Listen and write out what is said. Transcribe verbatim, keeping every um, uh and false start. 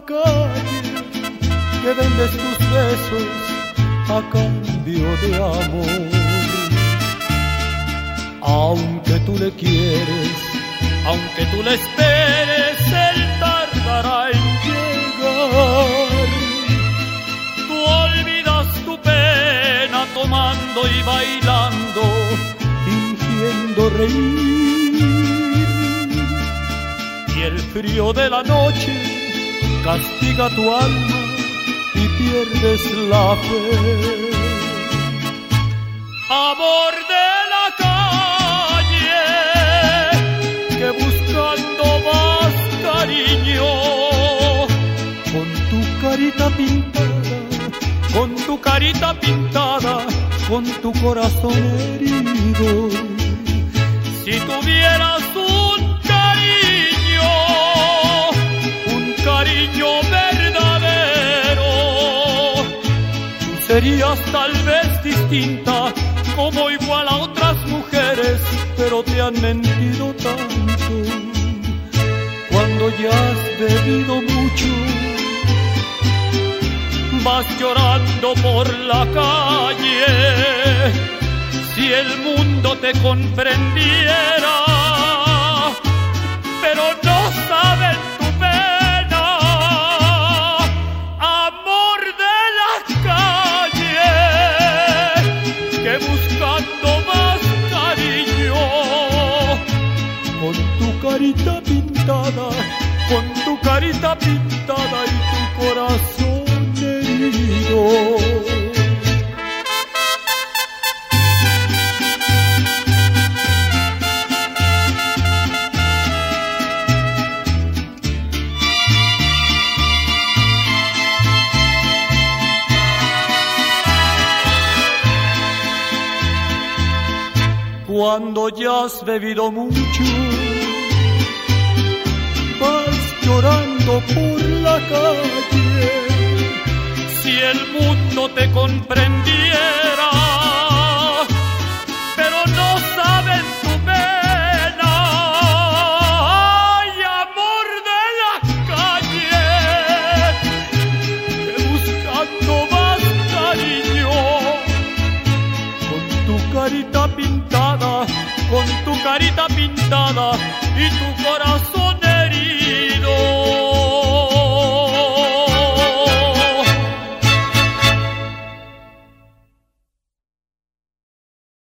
calle, que vendes tus besos a cambio de amor. Aunque tú le quieres, aunque tú le esperes, él tardará en llegar. Tú olvidas tu pena tomando y bailando, fingiendo reír. Y el frío de la noche castiga tu alma y pierdes la fe. Amor de la calle, que buscando más cariño, con tu carita pintada, con tu carita pintada, con tu corazón herido. Si tuvieras un cariño, un cariño verdadero, tú serías tal vez distinta, como igual a otras mujeres, pero te han mentido tanto. Cuando ya has bebido mucho, vas llorando por la calle. Si el mundo te comprendiera, pero no saben tu pena. Amor de la calle, que buscando más cariño, con tu carita pintada, con tu carita pintada y tu corazón herido. Cuando ya has bebido mucho, vas llorando por la calle. Si el mundo te comprendiera, pero no saben tu pena. Ay, amor de la calle, que buscando más cariño, con tu carita pintada, con tu carita pintada y tu corazón